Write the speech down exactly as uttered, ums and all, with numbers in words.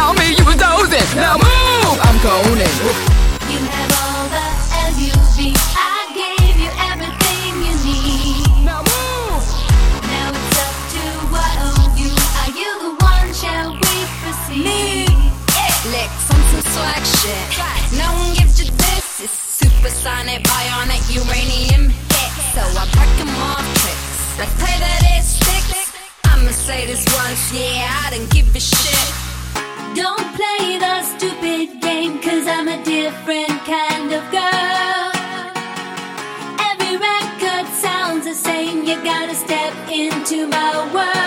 tell me you was dozing. Now move, I'm coning. You have all the L U V. I gave you everything you need. Now move. Now it's up to what of you. Are you the one? Shall we proceed? Me. Licks on some swag shit. No one gives you this. It's supersonic, bionic, uranium hit. So I break 'em off tricks. Let's play that it sticks. I'ma say this once, yeah, I didn't give a shit. Don't play the stupid game, cause I'm a different kind of girl. Every record sounds the same. You gotta step into my world.